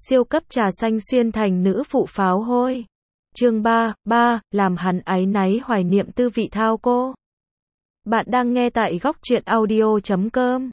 Siêu cấp trà xanh xuyên thành nữ phụ pháo hôi. Chương 3, làm hắn áy náy hoài niệm tư vị thao cô. Bạn đang nghe tại góc truyện audio.com.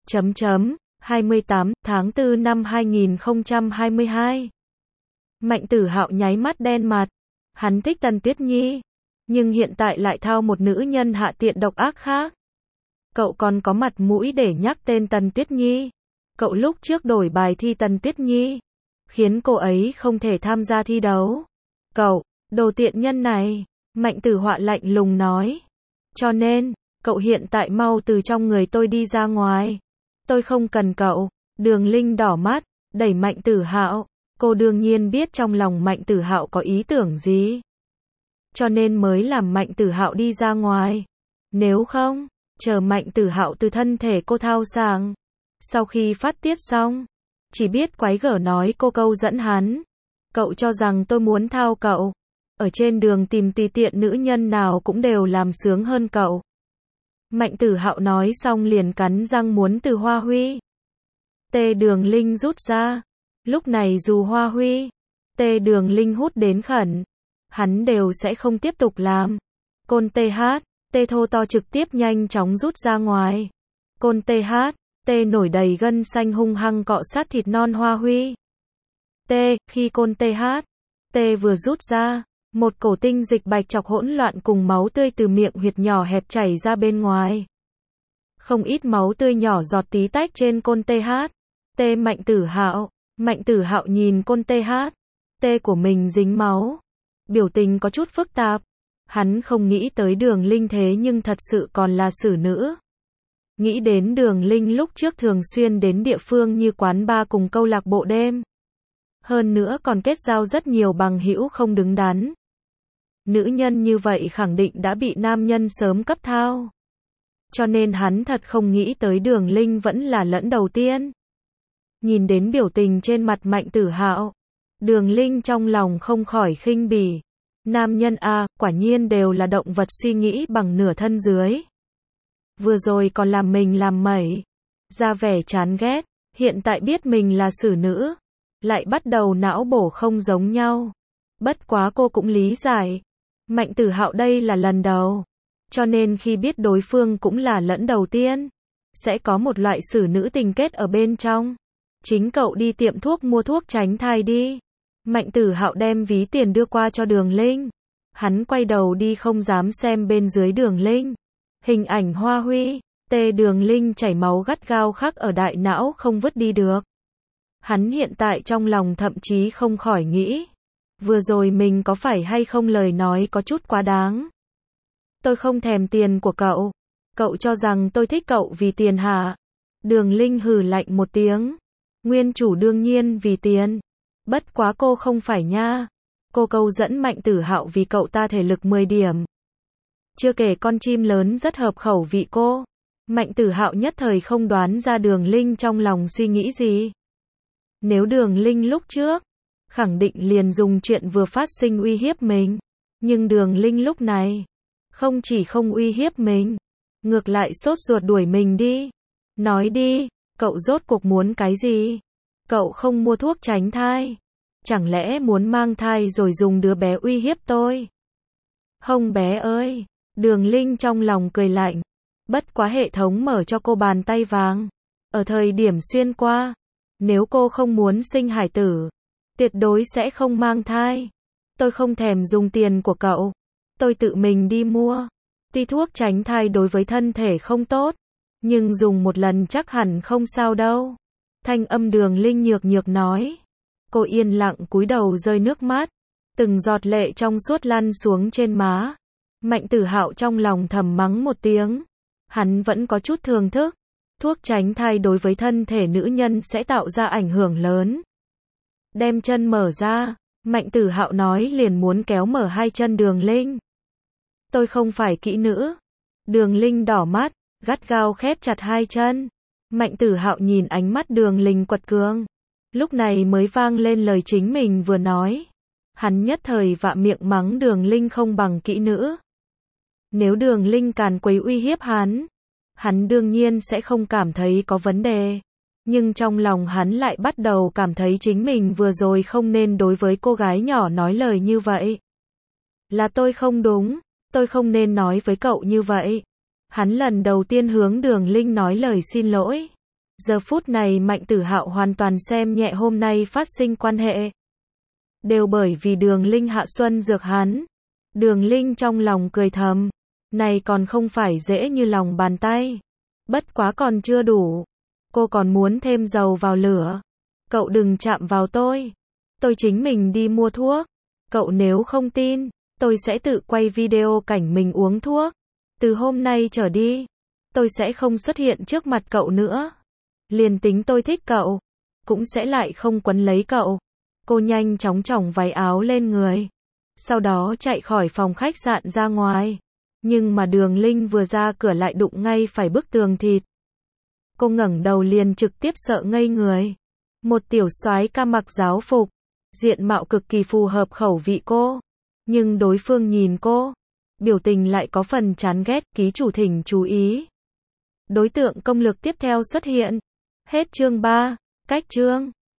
28 tháng 4 năm 2022. Mạnh Tử Hạo nháy mắt đen mặt. Hắn thích Tần Tuyết Nhi, nhưng hiện tại lại thao một nữ nhân hạ tiện độc ác khác. Cậu còn có mặt mũi để nhắc tên Tần Tuyết Nhi. Cậu lúc trước đổi bài thi Tần Tuyết Nhi, khiến cô ấy không thể tham gia thi đấu. Cậu, đồ tiện nhân này, Mạnh Tử Hạo lạnh lùng nói. Cho nên, cậu hiện tại mau từ trong người tôi đi ra ngoài. Tôi không cần cậu. Đường Linh đỏ mắt, đẩy Mạnh Tử Hạo. Cô đương nhiên biết trong lòng Mạnh Tử Hạo có ý tưởng gì, cho nên mới làm Mạnh Tử Hạo đi ra ngoài. Nếu không, chờ Mạnh Tử Hạo từ thân thể cô thao sang, sau khi phát tiết xong, chỉ biết quái gở nói cô câu dẫn hắn. Cậu cho rằng tôi muốn thao cậu? Ở trên đường tìm tùy tiện nữ nhân nào cũng đều làm sướng hơn cậu. Mạnh Tử Hạo nói xong liền cắn răng muốn từ Hoa Huy. Đường Linh rút ra. Lúc này dù Hoa Huy, Đường Linh hút đến khẩn, hắn đều sẽ không tiếp tục làm. Côn thô to trực tiếp nhanh chóng rút ra ngoài. Côn nổi đầy gân xanh hung hăng cọ sát thịt non Hoa Huy. Khi côn vừa rút ra, một cổ tinh dịch bạch chọc hỗn loạn cùng máu tươi từ miệng huyệt nhỏ hẹp chảy ra bên ngoài. Không ít máu tươi nhỏ giọt tí tách trên côn Mạnh Tử Hạo nhìn côn của mình dính máu, biểu tình có chút phức tạp. Hắn không nghĩ tới Đường Linh thế nhưng thật sự còn là xử nữ. Nghĩ đến Đường Linh lúc trước thường xuyên đến địa phương như quán bar cùng câu lạc bộ đêm. Hơn nữa còn kết giao rất nhiều bằng hữu không đứng đắn. Nữ nhân như vậy khẳng định đã bị nam nhân sớm cấp thao. Cho nên hắn thật không nghĩ tới Đường Linh vẫn là lẫn đầu tiên. Nhìn đến biểu tình trên mặt Mạnh Tử Hạo, Đường Linh trong lòng không khỏi khinh bỉ. Nam nhân a, quả nhiên đều là động vật suy nghĩ bằng nửa thân dưới. Vừa rồi còn làm mình làm mẩy, ra vẻ chán ghét, hiện tại biết mình là xử nữ, lại bắt đầu não bổ không giống nhau. Bất quá cô cũng lý giải, Mạnh Tử Hạo đây là lần đầu, cho nên khi biết đối phương cũng là lẫn đầu tiên, sẽ có một loại xử nữ tình kết ở bên trong. Chính cậu đi tiệm thuốc mua thuốc tránh thai đi. Mạnh Tử Hạo đem ví tiền đưa qua cho Đường Linh. Hắn quay đầu đi không dám xem bên dưới Đường Linh. Hình ảnh Hoa Huy, Đường Linh chảy máu gắt gao khắc ở đại não không vứt đi được. Hắn hiện tại trong lòng thậm chí không khỏi nghĩ, vừa rồi mình có phải hay không lời nói có chút quá đáng. Tôi không thèm tiền của cậu. Cậu cho rằng tôi thích cậu vì tiền hả? Đường Linh hừ lạnh một tiếng. Nguyên chủ đương nhiên vì tiền. Bất quá cô không phải nha. Cô câu dẫn Mạnh Tử Hạo vì cậu ta thể lực 10 điểm. Chưa kể con chim lớn rất hợp khẩu vị cô. Mạnh Tử Hạo nhất thời không đoán ra Đường Linh trong lòng suy nghĩ gì. Nếu Đường Linh lúc trước, khẳng định liền dùng chuyện vừa phát sinh uy hiếp mình. Nhưng Đường Linh lúc này, không chỉ không uy hiếp mình, ngược lại sốt ruột đuổi mình đi. Nói đi, cậu rốt cuộc muốn cái gì? Cậu không mua thuốc tránh thai? Chẳng lẽ muốn mang thai rồi dùng đứa bé uy hiếp tôi? Không bé ơi! Đường Linh trong lòng cười lạnh. Bất quá hệ thống mở cho cô bàn tay vàng. Ở thời điểm xuyên qua, nếu cô không muốn sinh hải tử, tuyệt đối sẽ không mang thai. Tôi không thèm dùng tiền của cậu. Tôi tự mình đi mua. Tuy thuốc tránh thai đối với thân thể không tốt, nhưng dùng một lần chắc hẳn không sao đâu. Thanh âm Đường Linh nhược nhược nói. Cô yên lặng cúi đầu rơi nước mắt. Từng giọt lệ trong suốt lăn xuống trên má. Mạnh Tử Hạo trong lòng thầm mắng một tiếng. Hắn vẫn có chút thưởng thức. Thuốc tránh thai đối với thân thể nữ nhân sẽ tạo ra ảnh hưởng lớn. Đem chân mở ra. Mạnh Tử Hạo nói liền muốn kéo mở hai chân Đường Linh. Tôi không phải kỹ nữ. Đường Linh đỏ mắt, gắt gao khép chặt hai chân. Mạnh Tử Hạo nhìn ánh mắt Đường Linh quật cường. Lúc này mới vang lên lời chính mình vừa nói. Hắn nhất thời vạ miệng mắng Đường Linh không bằng kỹ nữ. Nếu Đường Linh càn quấy uy hiếp hắn đương nhiên sẽ không cảm thấy có vấn đề. Nhưng trong lòng hắn lại bắt đầu cảm thấy chính mình vừa rồi không nên đối với cô gái nhỏ nói lời như vậy. Là tôi không đúng, tôi không nên nói với cậu như vậy. Hắn lần đầu tiên hướng Đường Linh nói lời xin lỗi. Giờ phút này Mạnh Tử Hạo hoàn toàn xem nhẹ hôm nay phát sinh quan hệ. Đều bởi vì Đường Linh hạ xuân dược hắn. Đường Linh trong lòng cười thầm. Này còn không phải dễ như lòng bàn tay. Bất quá còn chưa đủ. Cô còn muốn thêm dầu vào lửa. Cậu đừng chạm vào tôi. Tôi chính mình đi mua thuốc. Cậu nếu không tin, tôi sẽ tự quay video cảnh mình uống thuốc. Từ hôm nay trở đi, tôi sẽ không xuất hiện trước mặt cậu nữa. Liền tính tôi thích cậu, cũng sẽ lại không quấn lấy cậu. Cô nhanh chóng chỏng váy áo lên người. Sau đó chạy khỏi phòng khách sạn ra ngoài. Nhưng mà Đường Linh vừa ra cửa lại đụng ngay phải bức tường thịt. Cô ngẩng đầu liền trực tiếp sợ ngây người. Một tiểu soái ca mặc giáo phục, diện mạo cực kỳ phù hợp khẩu vị cô. Nhưng đối phương nhìn cô, biểu tình lại có phần chán ghét, ký chủ thỉnh chú ý. Đối tượng công lược tiếp theo xuất hiện. Hết chương 3, cách chương.